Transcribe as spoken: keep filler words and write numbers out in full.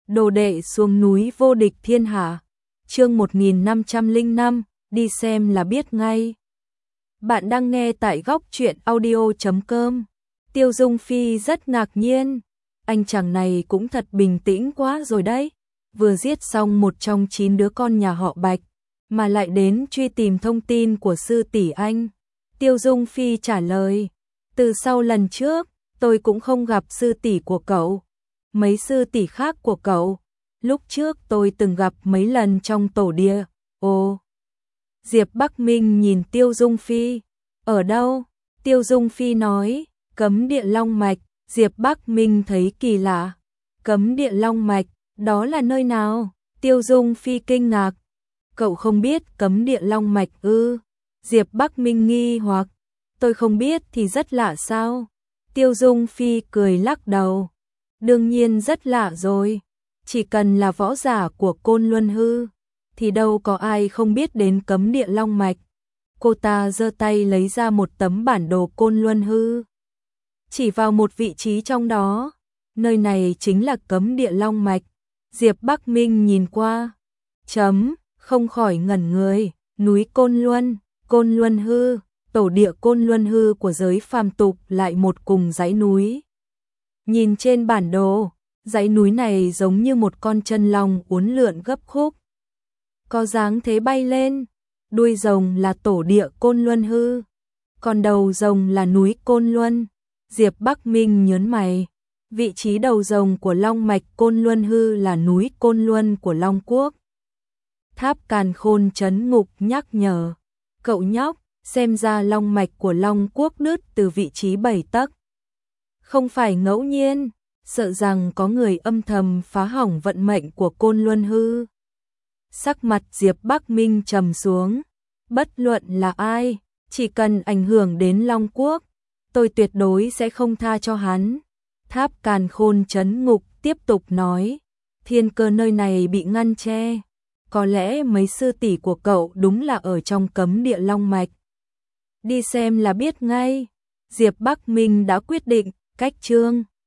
Đồ đệ xuống núi vô địch thiên hạ. Chương một nghìn năm trăm lẻ năm, đi xem là biết ngay. Bạn đang nghe tại góc truyện audio chấm com. Tiêu Dung Phi rất ngạc nhiên. Anh chàng này cũng thật bình tĩnh quá rồi đấy. Vừa giết xong một trong chín đứa con nhà họ Bạch, mà lại đến truy tìm thông tin của sư tỷ anh. Tiêu Dung Phi trả lời, từ sau lần trước, tôi cũng không gặp sư tỷ của cậu. Mấy sư tỷ khác của cậu, lúc trước tôi từng gặp mấy lần trong tổ địa. Ồ, Diệp Bắc Minh nhìn Tiêu Dung Phi, ở đâu? Tiêu Dung Phi nói, cấm địa Long Mạch. Diệp Bắc Minh thấy kỳ lạ, cấm địa Long Mạch, đó là nơi nào? Tiêu Dung Phi kinh ngạc, cậu không biết cấm địa Long Mạch ư? Diệp Bắc Minh nghi hoặc, tôi không biết thì rất lạ sao? Tiêu Dung Phi cười lắc đầu, đương nhiên rất lạ rồi, chỉ cần là võ giả của Côn Luân Hư, thì đâu có ai không biết đến cấm địa Long Mạch. Cô ta giơ tay lấy ra một tấm bản đồ Côn Luân Hư, chỉ vào một vị trí trong đó, nơi này chính là cấm địa Long Mạch. Diệp Bắc Minh nhìn qua, chấm, không khỏi ngẩn người, núi Côn Luân, Côn Luân Hư, tổ địa Côn Luân Hư của giới phàm tục lại một cùng dãy núi. Nhìn trên bản đồ, dãy núi này giống như một con chân long uốn lượn gấp khúc, có dáng thế bay lên, đuôi rồng là tổ địa Côn Luân Hư, còn đầu rồng là núi Côn Luân. Diệp Bắc Minh nhớn mày, vị trí đầu rồng của Long Mạch Côn Luân Hư là núi Côn Luân của Long Quốc. Tháp Càn Khôn Trấn Ngục nhắc nhở, cậu nhóc, xem ra Long Mạch của Long Quốc đứt từ vị trí bảy tấc. Không phải ngẫu nhiên, sợ rằng có người âm thầm phá hỏng vận mệnh của Côn Luân Hư. Sắc mặt Diệp Bắc Minh trầm xuống, bất luận là ai, chỉ cần ảnh hưởng đến Long Quốc, tôi tuyệt đối sẽ không tha cho hắn. Tháp Càn Khôn Trấn Ngục tiếp tục nói, thiên cơ nơi này bị ngăn che, có lẽ mấy sư tỷ của cậu đúng là ở trong cấm địa Long Mạch. Đi xem là biết ngay. Diệp Bắc Minh đã quyết định, cách chương